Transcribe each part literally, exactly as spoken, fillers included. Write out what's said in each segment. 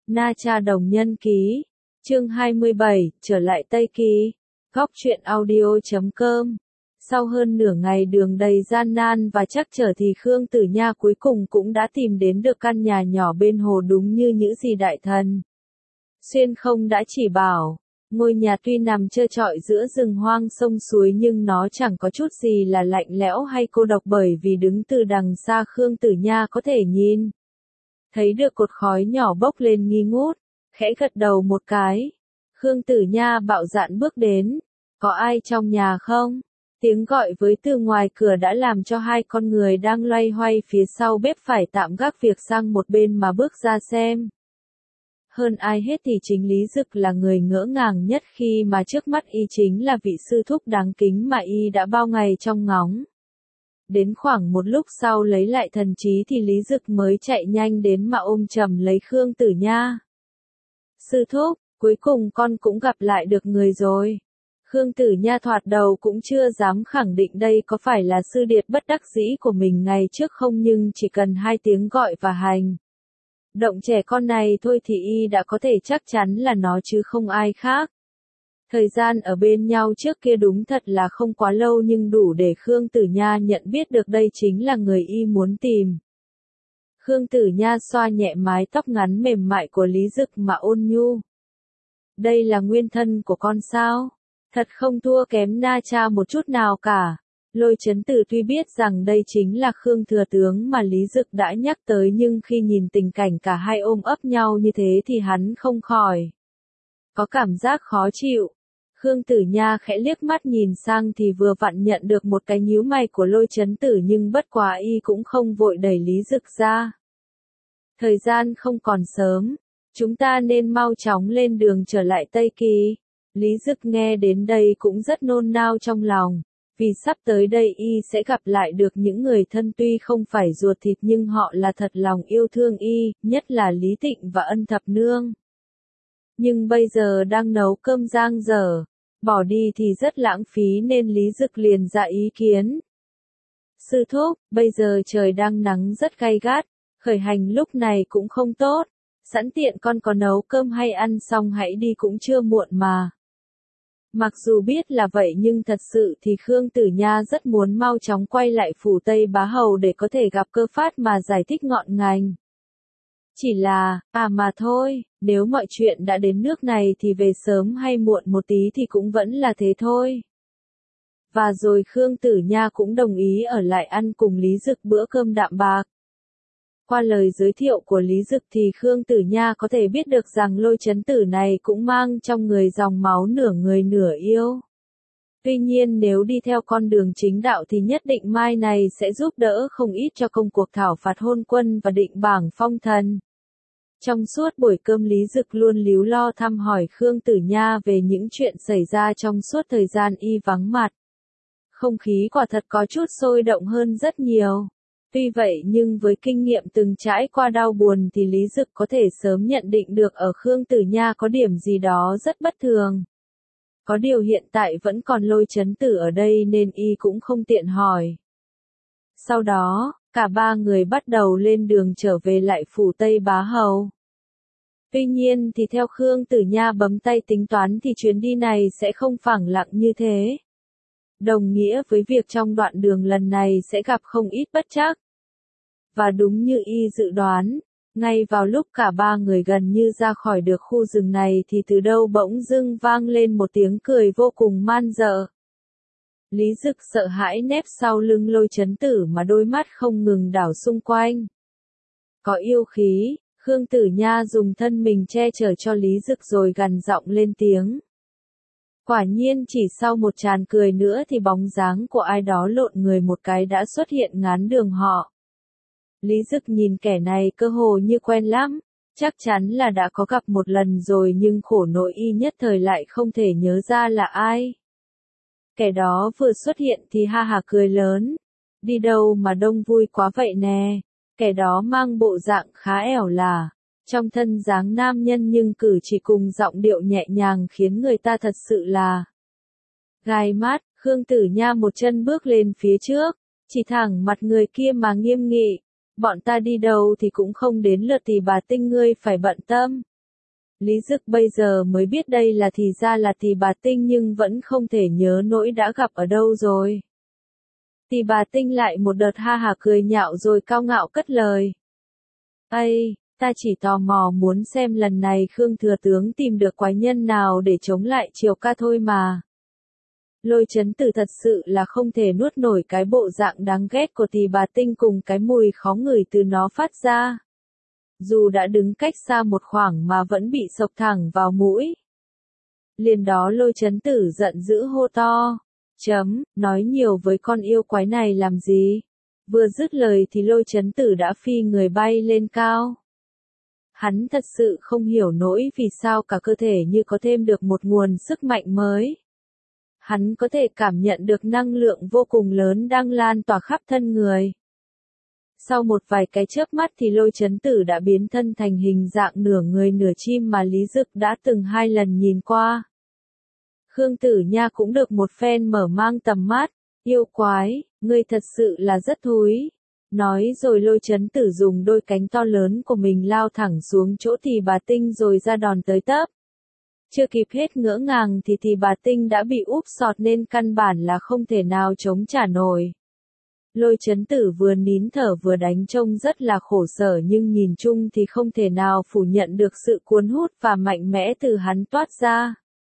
Na Cha Đồng Nhân Ký, chương hai mươi bảy, trở lại Tây Kỳ, góc truyện audio chấm com. Sau hơn nửa ngày đường đầy gian nan và trắc trở thì Khương Tử Nha cuối cùng cũng đã tìm đến được căn nhà nhỏ bên hồ đúng như những gì đại thần Xuyên Không đã chỉ bảo. Ngôi nhà tuy nằm trơ trọi giữa rừng hoang sông suối nhưng nó chẳng có chút gì là lạnh lẽo hay cô độc, bởi vì đứng từ đằng xa Khương Tử Nha có thể nhìn thấy được cột khói nhỏ bốc lên nghi ngút, khẽ gật đầu một cái. Khương Tử Nha bạo dạn bước đến. Có ai trong nhà không? Tiếng gọi với từ ngoài cửa đã làm cho hai con người đang loay hoay phía sau bếp phải tạm gác việc sang một bên mà bước ra xem. Hơn ai hết thì chính Lý Dực là người ngỡ ngàng nhất khi mà trước mắt y chính là vị sư thúc đáng kính mà y đã bao ngày trông ngóng. Đến khoảng một lúc sau lấy lại thần trí thì Lý Dực mới chạy nhanh đến mà ôm chầm lấy Khương Tử Nha. Sư thúc, cuối cùng con cũng gặp lại được người rồi. Khương Tử Nha thoạt đầu cũng chưa dám khẳng định đây có phải là sư điệt bất đắc dĩ của mình ngày trước không, nhưng chỉ cần hai tiếng gọi và hành động trẻ con này thôi thì y đã có thể chắc chắn là nó chứ không ai khác. Thời gian ở bên nhau trước kia đúng thật là không quá lâu nhưng đủ để Khương Tử Nha nhận biết được đây chính là người y muốn tìm. Khương Tử Nha xoa nhẹ mái tóc ngắn mềm mại của Lý Dực mà ôn nhu. Đây là nguyên thân của con sao? Thật không thua kém Na Cha một chút nào cả. Lôi Chấn Tử tuy biết rằng đây chính là Khương thừa tướng mà Lý Dực đã nhắc tới, nhưng khi nhìn tình cảnh cả hai ôm ấp nhau như thế thì hắn không khỏi có cảm giác khó chịu. Khương Tử Nha khẽ liếc mắt nhìn sang thì vừa vặn nhận được một cái nhíu mày của Lôi Chấn Tử, nhưng bất quá y cũng không vội đẩy Lý Dực ra. Thời gian không còn sớm, chúng ta nên mau chóng lên đường trở lại Tây Kỳ. Lý Dực nghe đến đây cũng rất nôn nao trong lòng, vì sắp tới đây y sẽ gặp lại được những người thân tuy không phải ruột thịt nhưng họ là thật lòng yêu thương y, nhất là Lý Tịnh và Ân Thập Nương. Nhưng bây giờ đang nấu cơm giang dở, bỏ đi thì rất lãng phí nên Lý Dực liền ra ý kiến. Sư thúc, bây giờ trời đang nắng rất gay gắt, khởi hành lúc này cũng không tốt, sẵn tiện con có nấu cơm hay ăn xong hãy đi cũng chưa muộn mà. Mặc dù biết là vậy nhưng thật sự thì Khương Tử Nha rất muốn mau chóng quay lại phủ Tây Bá Hầu để có thể gặp Cơ Phát mà giải thích ngọn ngành. Chỉ là, à mà thôi, nếu mọi chuyện đã đến nước này thì về sớm hay muộn một tí thì cũng vẫn là thế thôi. Và rồi Khương Tử Nha cũng đồng ý ở lại ăn cùng Lý Dực bữa cơm đạm bạc. Qua lời giới thiệu của Lý Dực thì Khương Tử Nha có thể biết được rằng Lôi Chấn Tử này cũng mang trong người dòng máu nửa người nửa yêu. Tuy nhiên nếu đi theo con đường chính đạo thì nhất định mai này sẽ giúp đỡ không ít cho công cuộc thảo phạt hôn quân và định bảng phong thần. Trong suốt buổi cơm Lý Dực luôn líu lo thăm hỏi Khương Tử Nha về những chuyện xảy ra trong suốt thời gian y vắng mặt. Không khí quả thật có chút sôi động hơn rất nhiều. Tuy vậy nhưng với kinh nghiệm từng trải qua đau buồn thì Lý Dực có thể sớm nhận định được ở Khương Tử Nha có điểm gì đó rất bất thường. Có điều hiện tại vẫn còn Lôi Chấn Tử ở đây nên y cũng không tiện hỏi. Sau đó, cả ba người bắt đầu lên đường trở về lại phủ Tây Bá Hầu. Tuy nhiên thì theo Khương Tử Nha bấm tay tính toán thì chuyến đi này sẽ không phẳng lặng như thế. Đồng nghĩa với việc trong đoạn đường lần này sẽ gặp không ít bất trắc. Và đúng như y dự đoán, ngay vào lúc cả ba người gần như ra khỏi được khu rừng này thì từ đâu bỗng dưng vang lên một tiếng cười vô cùng man dợ. Lý Dực sợ hãi nép sau lưng Lôi Chấn Tử mà đôi mắt không ngừng đảo xung quanh. Có yêu khí, Khương Tử Nha dùng thân mình che chở cho Lý Dực rồi gằn giọng lên tiếng. Quả nhiên chỉ sau một tràn cười nữa thì bóng dáng của ai đó lộn người một cái đã xuất hiện ngán đường họ. Lý Dực nhìn kẻ này cơ hồ như quen lắm, chắc chắn là đã có gặp một lần rồi nhưng khổ nỗi y nhất thời lại không thể nhớ ra là ai. Kẻ đó vừa xuất hiện thì ha hả cười lớn. Đi đâu mà đông vui quá vậy nè, kẻ đó mang bộ dạng khá ẻo lả. Trong thân dáng nam nhân nhưng cử chỉ cùng giọng điệu nhẹ nhàng khiến người ta thật sự là gai mắt. Khương Tử Nha một chân bước lên phía trước, chỉ thẳng mặt người kia mà nghiêm nghị. Bọn ta đi đâu thì cũng không đến lượt thì bà Tinh ngươi phải bận tâm. Lý Dực bây giờ mới biết đây là thì ra là Tỳ Bà Tinh nhưng vẫn không thể nhớ nỗi đã gặp ở đâu rồi. Tỳ Bà Tinh lại một đợt ha hả cười nhạo rồi cao ngạo cất lời. Ây, ta chỉ tò mò muốn xem lần này Khương Thừa Tướng tìm được quái nhân nào để chống lại Triều Ca thôi mà. Lôi Chấn Tử thật sự là không thể nuốt nổi cái bộ dạng đáng ghét của Tỳ Bà Tinh cùng cái mùi khó ngửi từ nó phát ra. Dù đã đứng cách xa một khoảng mà vẫn bị sộc thẳng vào mũi. Liền đó Lôi Chấn Tử giận dữ hô to. Chấm, nói nhiều với con yêu quái này làm gì? Vừa dứt lời thì Lôi Chấn Tử đã phi người bay lên cao. Hắn thật sự không hiểu nổi vì sao cả cơ thể như có thêm được một nguồn sức mạnh mới. Hắn có thể cảm nhận được năng lượng vô cùng lớn đang lan tỏa khắp thân người. Sau một vài cái chớp mắt thì Lôi Chấn Tử đã biến thân thành hình dạng nửa người nửa chim mà Lý Dực đã từng hai lần nhìn qua. Khương Tử Nha cũng được một phen mở mang tầm mắt, yêu quái, ngươi thật sự là rất thúi. Nói rồi Lôi Chấn Tử dùng đôi cánh to lớn của mình lao thẳng xuống chỗ Tỳ Bà Tinh rồi ra đòn tới tấp. Chưa kịp hết ngỡ ngàng thì Tỳ Bà Tinh đã bị úp sọt nên căn bản là không thể nào chống trả nổi. Lôi Chấn Tử vừa nín thở vừa đánh trông rất là khổ sở nhưng nhìn chung thì không thể nào phủ nhận được sự cuốn hút và mạnh mẽ từ hắn toát ra.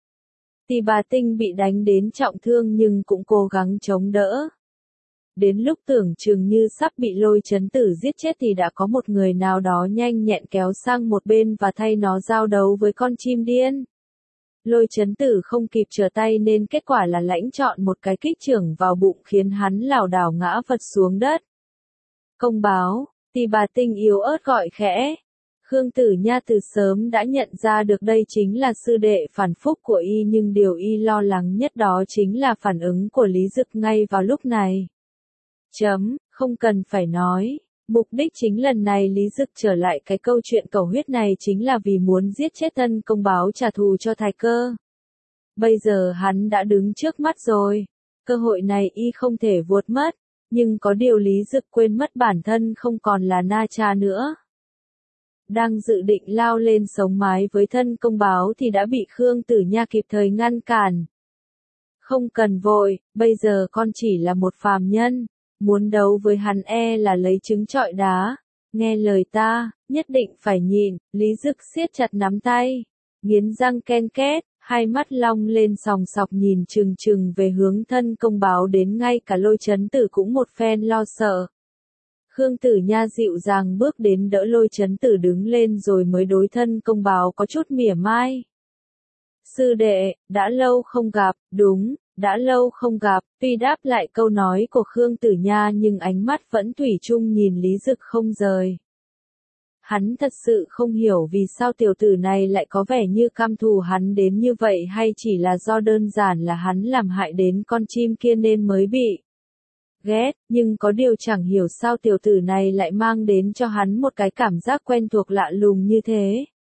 Tỳ Bà Tinh bị đánh đến trọng thương nhưng cũng cố gắng chống đỡ. Đến lúc tưởng chừng như sắp bị Lôi Chấn Tử giết chết thì đã có một người nào đó nhanh nhẹn kéo sang một bên và thay nó giao đấu với con chim điên. Lôi Chấn Tử không kịp trở tay nên kết quả là lãnh chọn một cái kích chưởng vào bụng khiến hắn lảo đảo ngã vật xuống đất. Công báo, Tỳ Bà Tinh yếu ớt gọi khẽ. Khương Tử Nha từ sớm đã nhận ra được đây chính là sư đệ phản phúc của y nhưng điều y lo lắng nhất đó chính là phản ứng của Lý Dực ngay vào lúc này. Chấm, không cần phải nói. Mục đích chính lần này Lý Dực trở lại cái câu chuyện cầu huyết này chính là vì muốn giết chết thân công báo trả thù cho Thái Cơ. Bây giờ hắn đã đứng trước mắt rồi. Cơ hội này y không thể vuốt mất. Nhưng có điều Lý Dực quên mất bản thân không còn là Na Cha nữa. Đang dự định lao lên sống mái với thân công báo thì đã bị Khương Tử Nha kịp thời ngăn cản. Không cần vội, bây giờ con chỉ là một phàm nhân. Muốn đấu với hắn e là lấy trứng trọi đá. Nghe lời ta, nhất định phải nhịn. Lý Dực siết chặt nắm tay. Nghiến răng ken két, hai mắt long lên sòng sọc nhìn chừng chừng về hướng thân công báo đến ngay cả Lôi Chấn Tử cũng một phen lo sợ. Khương Tử Nha dịu dàng bước đến đỡ Lôi Chấn Tử đứng lên rồi mới đối thân công báo có chút mỉa mai. Sư đệ, đã lâu không gặp, đúng. Đã lâu không gặp, tuy đáp lại câu nói của Khương Tử Nha nhưng ánh mắt vẫn thủy chung nhìn Lý Dực không rời. Hắn thật sự không hiểu vì sao tiểu tử này lại có vẻ như căm thù hắn đến như vậy hay chỉ là do đơn giản là hắn làm hại đến con chim kia nên mới bị ghét, nhưng có điều chẳng hiểu sao tiểu tử này lại mang đến cho hắn một cái cảm giác quen thuộc lạ lùng như thế.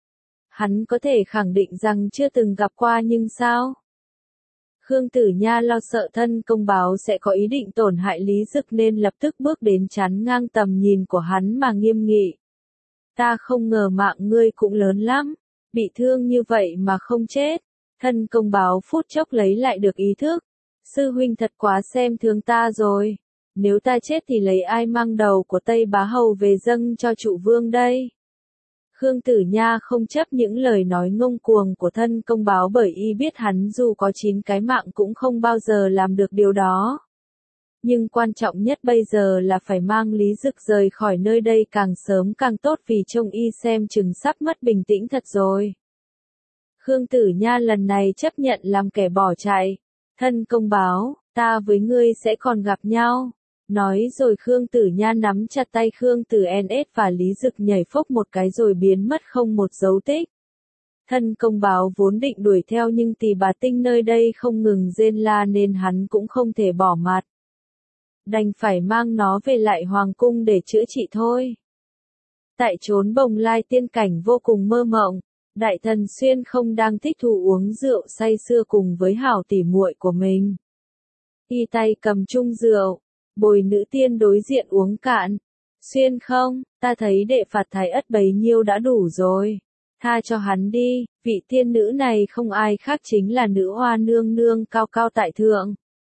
Hắn có thể khẳng định rằng chưa từng gặp qua nhưng sao? Khương Tử Nha lo sợ thân công báo sẽ có ý định tổn hại Lý Dực nên lập tức bước đến chắn ngang tầm nhìn của hắn mà nghiêm nghị. Ta không ngờ mạng ngươi cũng lớn lắm, bị thương như vậy mà không chết. Thân công báo phút chốc lấy lại được ý thức. Sư huynh thật quá xem thường ta rồi. Nếu ta chết thì lấy ai mang đầu của Tây Bá Hầu về dâng cho trụ vương đây? Khương Tử Nha không chấp những lời nói ngông cuồng của thân công báo bởi y biết hắn dù có chín cái mạng cũng không bao giờ làm được điều đó. Nhưng quan trọng nhất bây giờ là phải mang Lý Dực rời khỏi nơi đây càng sớm càng tốt vì trông y xem chừng sắp mất bình tĩnh thật rồi. Khương Tử Nha lần này chấp nhận làm kẻ bỏ chạy. Thân công báo, ta với ngươi sẽ còn gặp nhau. Nói rồi Khương Tử Nha nắm chặt tay Khương Tử en ét và Lý Dực nhảy phốc một cái rồi biến mất không một dấu tích. Thân công báo vốn định đuổi theo nhưng Tỳ Bà Tinh nơi đây không ngừng rên la nên hắn cũng không thể bỏ mặt. Đành phải mang nó về lại hoàng cung để chữa trị thôi. Tại chốn Bồng Lai tiên cảnh vô cùng mơ mộng, Đại Thần Xuyên không đang thích thú uống rượu say sưa cùng với hảo tỉ muội của mình. Y tay cầm chung rượu. Bồi nữ tiên đối diện uống cạn. Xuyên không, ta thấy đệ phạt thái ất bấy nhiêu đã đủ rồi. Tha cho hắn đi, vị tiên nữ này không ai khác chính là nữ hoa nương nương cao cao tại thượng.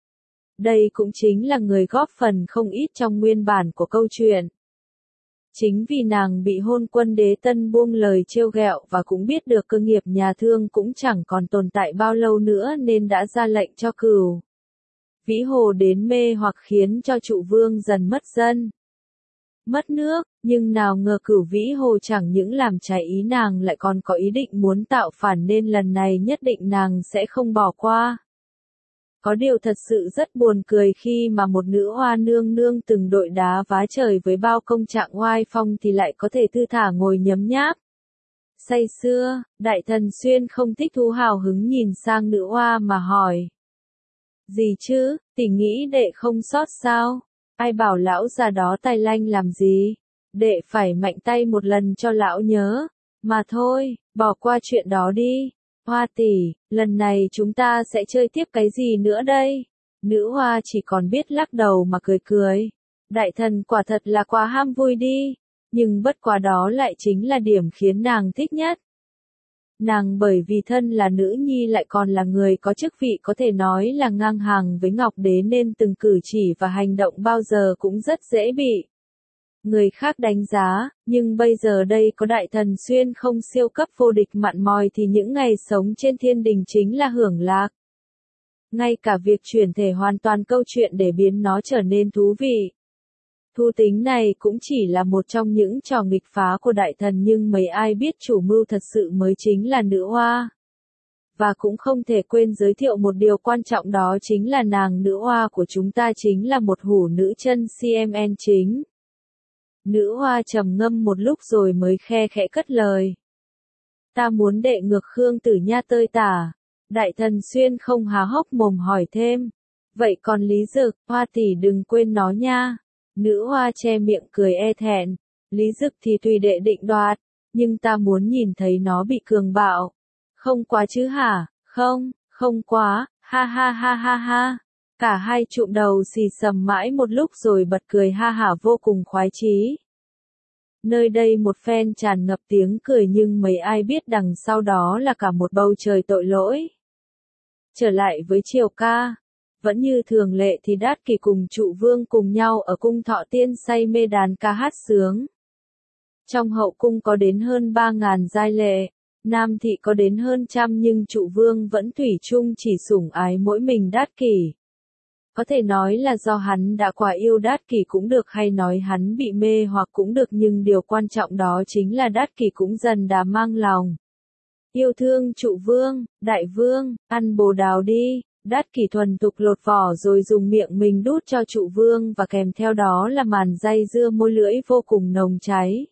Đây cũng chính là người góp phần không ít trong nguyên bản của câu chuyện. Chính vì nàng bị hôn quân đế tân buông lời trêu ghẹo và cũng biết được cơ nghiệp nhà Thương cũng chẳng còn tồn tại bao lâu nữa nên đã ra lệnh cho Cửu Vĩ Hồ đến mê hoặc khiến cho Trụ Vương dần mất dân, mất nước, nhưng nào ngờ Cửu Vĩ Hồ chẳng những làm trái ý nàng lại còn có ý định muốn tạo phản nên lần này nhất định nàng sẽ không bỏ qua. Có điều thật sự rất buồn cười khi mà một nữ hoa nương nương từng đội đá vá trời với bao công trạng oai phong thì lại có thể thư thả ngồi nhấm nháp. Say sưa, Đại Thần Xuyên không thích thú hào hứng nhìn sang nữ hoa mà hỏi. Gì chứ, tỷ nghĩ đệ không sót sao? Ai bảo lão già đó tài lanh làm gì? Đệ phải mạnh tay một lần cho lão nhớ. Mà thôi, bỏ qua chuyện đó đi. Hoa tỷ, lần này chúng ta sẽ chơi tiếp cái gì nữa đây? Nữ hoa chỉ còn biết lắc đầu mà cười cười. Đại thần quả thật là quá ham vui đi. Nhưng bất quá đó lại chính là điểm khiến nàng thích nhất. Nàng bởi vì thân là nữ nhi lại còn là người có chức vị có thể nói là ngang hàng với Ngọc Đế nên từng cử chỉ và hành động bao giờ cũng rất dễ bị người khác đánh giá, nhưng bây giờ đây có Đại Thần Xuyên không siêu cấp vô địch mặn mòi thì những ngày sống trên thiên đình chính là hưởng lạc. Ngay cả việc chuyển thể hoàn toàn câu chuyện để biến nó trở nên thú vị. Thu tính này cũng chỉ là một trong những trò nghịch phá của đại thần nhưng mấy ai biết chủ mưu thật sự mới chính là nữ hoa. Và cũng không thể quên giới thiệu một điều quan trọng đó chính là nàng nữ hoa của chúng ta chính là một hủ nữ chân xê em en chính. Nữ hoa trầm ngâm một lúc rồi mới khe khẽ cất lời. Ta muốn đệ ngược Khương Tử Nha tơi tả. Đại Thần Xuyên không há hốc mồm hỏi thêm. Vậy còn Lý Dực, Hoa tỷ đừng quên nó nha. Nữ hoa che miệng cười e thẹn. Lý Dực thì tùy đệ định đoạt. Nhưng ta muốn nhìn thấy nó bị cường bạo. Không quá chứ hả? Không, không quá. Ha ha ha ha ha. Cả hai trụm đầu xì xầm mãi một lúc rồi bật cười ha hả vô cùng khoái chí. Nơi đây một phen tràn ngập tiếng cười nhưng mấy ai biết đằng sau đó là cả một bầu trời tội lỗi. Trở lại với Triều ca. Vẫn như thường lệ thì Đát Kỷ cùng Trụ Vương cùng nhau ở cung Thọ Tiên say mê đàn ca hát sướng. Trong hậu cung có đến hơn ba ngàn giai lệ, nam thị có đến hơn trăm nhưng Trụ Vương vẫn thủy chung chỉ sủng ái mỗi mình Đát Kỷ. Có thể nói là do hắn đã quá yêu Đát Kỷ cũng được hay nói hắn bị mê hoặc cũng được nhưng điều quan trọng đó chính là Đát Kỷ cũng dần đã mang lòng. Yêu thương Trụ Vương, Đại Vương, ăn bồ đào đi. Đát Kỷ thuần tục lột vỏ rồi dùng miệng mình đút cho Trụ Vương và kèm theo đó là màn dây dưa môi lưỡi vô cùng nồng cháy.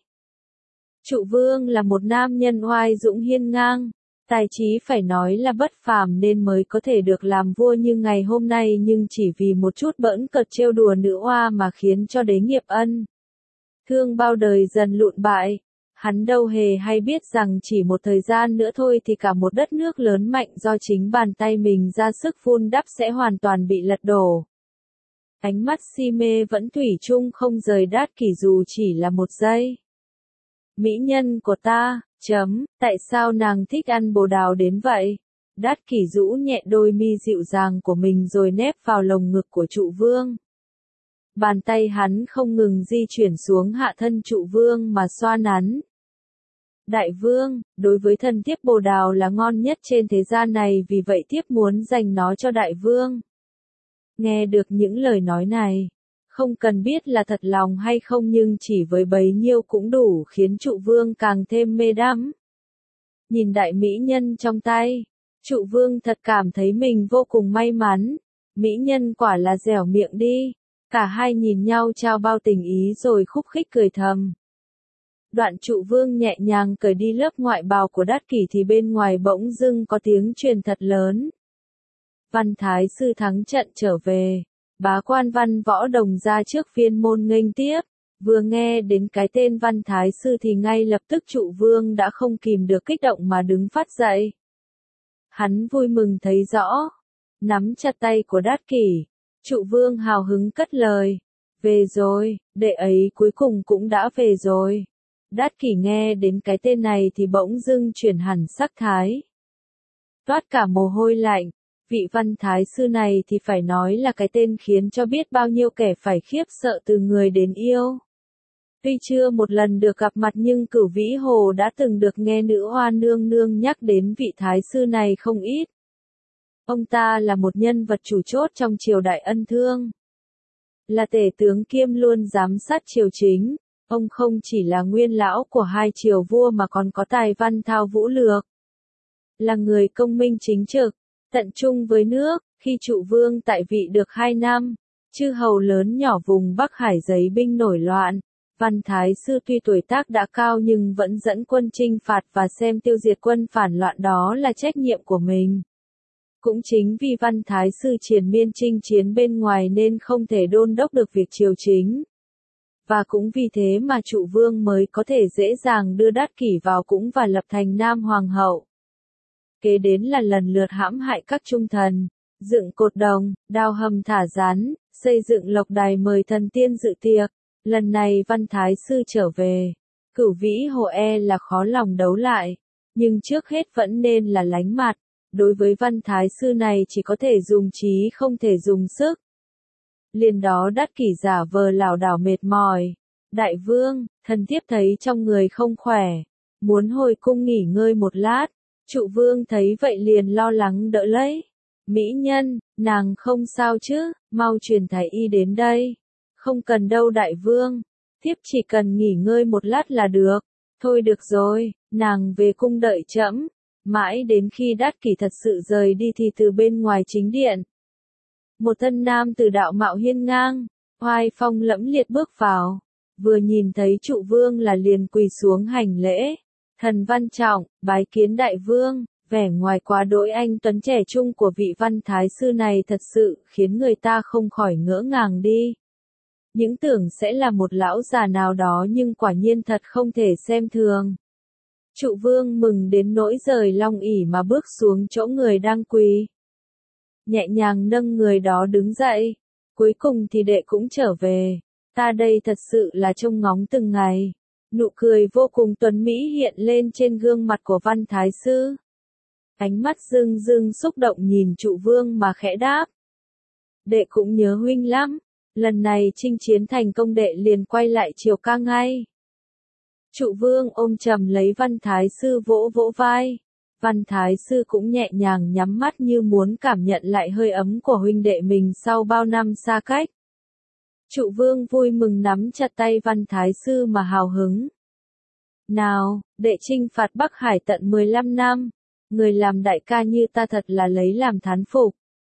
Trụ Vương là một nam nhân oai dũng hiên ngang, tài trí phải nói là bất phàm nên mới có thể được làm vua như ngày hôm nay nhưng chỉ vì một chút bỡn cợt trêu đùa nữ oa mà khiến cho đế nghiệp ân. Thương bao đời dần lụn bại. Hắn đâu hề hay biết rằng chỉ một thời gian nữa thôi thì cả một đất nước lớn mạnh do chính bàn tay mình ra sức vun đắp sẽ hoàn toàn bị lật đổ. Ánh mắt si mê vẫn thủy chung không rời Đát Kỷ dù chỉ là một giây. Mỹ nhân của ta, chấm, tại sao nàng thích ăn bồ đào đến vậy? Đát Kỷ rũ nhẹ đôi mi dịu dàng của mình rồi nép vào lồng ngực của Trụ Vương. Bàn tay hắn không ngừng di chuyển xuống hạ thân Trụ Vương mà xoa nắn. Đại Vương, đối với thần thiếp bồ đào là ngon nhất trên thế gian này vì vậy thiếp muốn dành nó cho Đại Vương. Nghe được những lời nói này, không cần biết là thật lòng hay không nhưng chỉ với bấy nhiêu cũng đủ khiến Trụ Vương càng thêm mê đắm. Nhìn đại mỹ nhân trong tay, Trụ Vương thật cảm thấy mình vô cùng may mắn. Mỹ nhân quả là dẻo miệng đi. Cả hai nhìn nhau trao bao tình ý rồi khúc khích cười thầm. Đoạn Trụ Vương nhẹ nhàng cởi đi lớp ngoại bào của Đát Kỷ thì bên ngoài bỗng dưng có tiếng truyền thật lớn. Văn Thái Sư thắng trận trở về. Bá quan Văn Võ Đồng ra trước viên môn nghênh tiếp. Vừa nghe đến cái tên Văn Thái Sư thì ngay lập tức Trụ Vương đã không kìm được kích động mà đứng phát dậy. Hắn vui mừng thấy rõ. Nắm chặt tay của Đát Kỷ. Trụ Vương hào hứng cất lời. Về rồi, đệ ấy cuối cùng cũng đã về rồi. Đát Kỷ nghe đến cái tên này thì bỗng dưng chuyển hẳn sắc thái. Toát cả mồ hôi lạnh, vị Văn Thái Sư này thì phải nói là cái tên khiến cho biết bao nhiêu kẻ phải khiếp sợ từ người đến yêu. Tuy chưa một lần được gặp mặt nhưng Cửu Vĩ Hồ đã từng được nghe nữ hoa nương nương nhắc đến vị Thái Sư này không ít. Ông ta là một nhân vật chủ chốt trong triều đại Ân Thương. Là tể tướng kiêm luôn giám sát triều chính, ông không chỉ là nguyên lão của hai triều vua mà còn có tài văn thao vũ lược. Là người công minh chính trực, tận trung với nước, khi trụ vương tại vị được hai năm, chư hầu lớn nhỏ vùng Bắc Hải giấy binh nổi loạn. Văn Thái Sư tuy tuổi tác đã cao nhưng vẫn dẫn quân chinh phạt và xem tiêu diệt quân phản loạn đó là trách nhiệm của mình. Cũng chính vì Văn Thái Sư triền miên chinh chiến bên ngoài nên không thể đôn đốc được việc triều chính. Và cũng vì thế mà trụ vương mới có thể dễ dàng đưa Đát Kỷ vào cũng và lập thành Nam Hoàng hậu. Kế đến là lần lượt hãm hại các trung thần, dựng cột đồng, đào hầm thả rắn, xây dựng lộc đài mời thần tiên dự tiệc. Lần này Văn Thái Sư trở về, Cửu Vĩ Hồ e là khó lòng đấu lại, nhưng trước hết vẫn nên là lánh mặt. Đối với Văn Thái Sư này chỉ có thể dùng trí không thể dùng sức. Liền đó Đát Kỷ giả vờ lảo đảo mệt mỏi. Đại vương, thần thiếp thấy trong người không khỏe, muốn hồi cung nghỉ ngơi một lát. Trụ vương thấy vậy liền lo lắng đỡ lấy. Mỹ nhân, nàng không sao chứ, mau truyền thái y đến đây. Không cần đâu đại vương, thiếp chỉ cần nghỉ ngơi một lát là được. Thôi được rồi, nàng về cung đợi trẫm. Mãi đến khi Đát Kỷ thật sự rời đi thì từ bên ngoài chính điện, một thân nam từ đạo mạo hiên ngang, oai phong lẫm liệt bước vào, vừa nhìn thấy trụ vương là liền quỳ xuống hành lễ. Thần Văn trọng, bái kiến đại vương. Vẻ ngoài quá đỗi anh tuấn trẻ trung của vị Văn Thái Sư này thật sự khiến người ta không khỏi ngỡ ngàng đi. Những tưởng sẽ là một lão già nào đó nhưng quả nhiên thật không thể xem thường. Trụ vương mừng đến nỗi rời long ỷ mà bước xuống chỗ người đang quỳ. Nhẹ nhàng nâng người đó đứng dậy. Cuối cùng thì đệ cũng trở về. Ta đây thật sự là trông ngóng từng ngày. Nụ cười vô cùng tuấn mỹ hiện lên trên gương mặt của Văn Thái Sư. Ánh mắt rưng rưng xúc động nhìn trụ vương mà khẽ đáp. Đệ cũng nhớ huynh lắm. Lần này chinh chiến thành công đệ liền quay lại triều ca ngay. Trụ vương ôm chầm lấy Văn Thái Sư vỗ vỗ vai. Văn Thái Sư cũng nhẹ nhàng nhắm mắt như muốn cảm nhận lại hơi ấm của huynh đệ mình sau bao năm xa cách. Trụ vương vui mừng nắm chặt tay Văn Thái Sư mà hào hứng. Nào, đệ chinh phạt Bắc Hải tận mười lăm năm. Người làm đại ca như ta thật là lấy làm thán phục.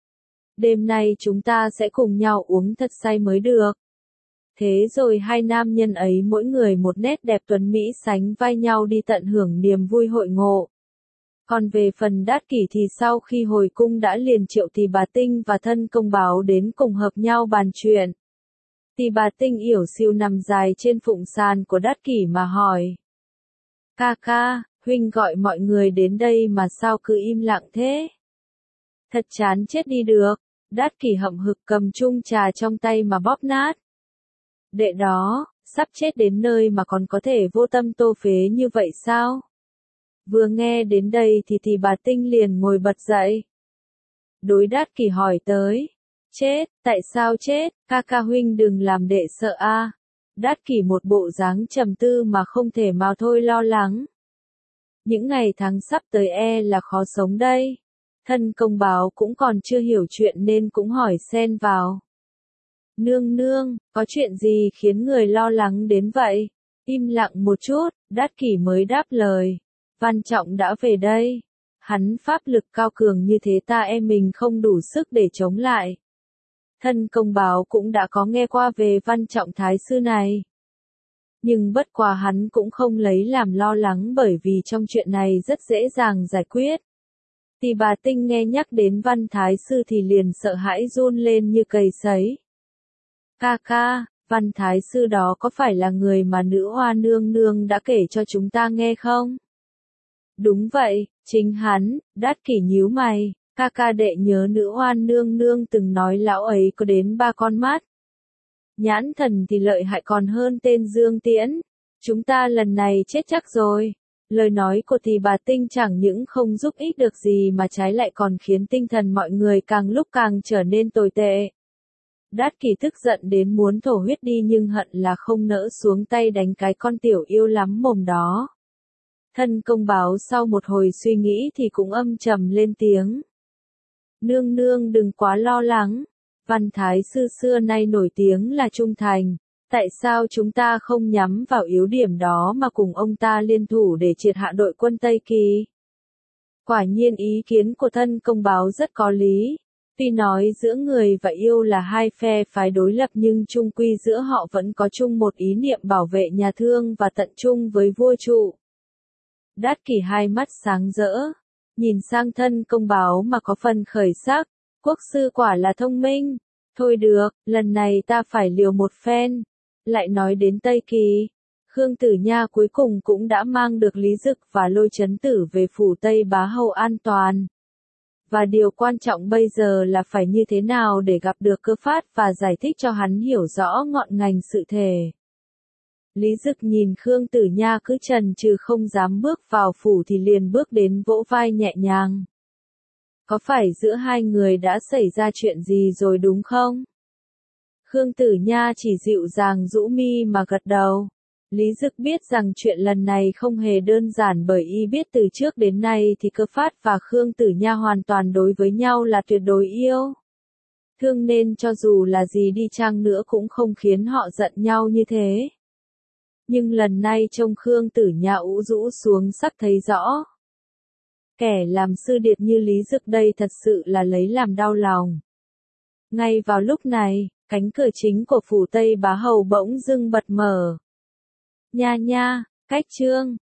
Đêm nay chúng ta sẽ cùng nhau uống thật say mới được. Thế rồi hai nam nhân ấy mỗi người một nét đẹp tuấn mỹ sánh vai nhau đi tận hưởng niềm vui hội ngộ. Còn về phần Đát Kỷ thì sau khi hồi cung đã liền triệu Tỳ Bà Tinh và thân công báo đến cùng hợp nhau bàn chuyện. Tỳ Bà Tinh yểu xìu nằm dài trên phụng sàn của Đát Kỷ mà hỏi. Ca ca, huynh gọi mọi người đến đây mà sao cứ im lặng thế? Thật chán chết đi được. Đát Kỷ hậm hực cầm chung trà trong tay mà bóp nát. Đệ đó, sắp chết đến nơi mà còn có thể vô tâm tô phế như vậy sao? Vừa nghe đến đây thì Tỳ Bà Tinh liền ngồi bật dậy. Đối Đát Kỷ hỏi tới. Chết, tại sao chết, ca ca huynh đừng làm đệ sợ a. À. Đát Kỷ một bộ dáng trầm tư mà không thể mà thôi lo lắng. Những ngày tháng sắp tới e là khó sống đây. Thân công báo cũng còn chưa hiểu chuyện nên cũng hỏi xen vào. Nương nương, có chuyện gì khiến người lo lắng đến vậy? Im lặng một chút, Đát Kỷ mới đáp lời. Văn Trọng đã về đây. Hắn pháp lực cao cường như thế ta em mình không đủ sức để chống lại. Thân công báo cũng đã có nghe qua về Văn Trọng Thái Sư này. Nhưng bất quá hắn cũng không lấy làm lo lắng bởi vì trong chuyện này rất dễ dàng giải quyết. Tỳ Bà Tinh nghe nhắc đến Văn Thái Sư thì liền sợ hãi run lên như cầy sấy. Ca ca, Văn Thái Sư đó có phải là người mà nữ hoa nương nương đã kể cho chúng ta nghe không? Đúng vậy, chính hắn. Đát Kỷ nhíu mày. Ca ca đệ nhớ nữ hoa nương nương từng nói lão ấy có đến ba con mắt. Nhãn thần thì lợi hại còn hơn tên Dương Tiễn. Chúng ta lần này chết chắc rồi. Lời nói của Thì Bà Tinh chẳng những không giúp ích được gì mà trái lại còn khiến tinh thần mọi người càng lúc càng trở nên tồi tệ. Đát Kỷ tức giận đến muốn thổ huyết đi nhưng hận là không nỡ xuống tay đánh cái con tiểu yêu lắm mồm đó. Thân công báo sau một hồi suy nghĩ thì cũng âm trầm lên tiếng. Nương nương đừng quá lo lắng. Văn Thái Sư xưa nay nổi tiếng là trung thành. Tại sao chúng ta không nhắm vào yếu điểm đó mà cùng ông ta liên thủ để triệt hạ đội quân Tây Kỳ? Quả nhiên ý kiến của thân công báo rất có lý. Tuy nói giữa người và yêu là hai phe phái đối lập nhưng chung quy giữa họ vẫn có chung một ý niệm bảo vệ nhà Thương và tận trung với vua trụ. Đát Kỷ hai mắt sáng rỡ, nhìn sang thân công báo mà có phần khởi sắc. Quốc sư quả là thông minh. Thôi được, lần này ta phải liều một phen. Lại nói đến Tây Kỳ, Khương Tử Nha cuối cùng cũng đã mang được Lý Dực và Lôi Chấn Tử về phủ Tây Bá Hầu an toàn. Và điều quan trọng bây giờ là phải như thế nào để gặp được Cơ Phát và giải thích cho hắn hiểu rõ ngọn ngành sự thể. Lý Dực nhìn Khương Tử Nha cứ chần chừ không dám bước vào phủ thì liền bước đến vỗ vai nhẹ nhàng. Có phải giữa hai người đã xảy ra chuyện gì rồi đúng không? Khương Tử Nha chỉ dịu dàng rũ mi mà gật đầu. Lý Dực biết rằng chuyện lần này không hề đơn giản bởi y biết từ trước đến nay thì Cơ Phát và Khương Tử Nha hoàn toàn đối với nhau là tuyệt đối yêu thương nên cho dù là gì đi chăng nữa cũng không khiến họ giận nhau như thế. Nhưng lần này trông Khương Tử Nha ủ rũ xuống sắc thấy rõ. Kẻ làm sư điệt như Lý Dực đây thật sự là lấy làm đau lòng. Ngay vào lúc này, cánh cửa chính của phủ Tây Bá Hầu bỗng dưng bật mở. Nha nha, Cách Trương,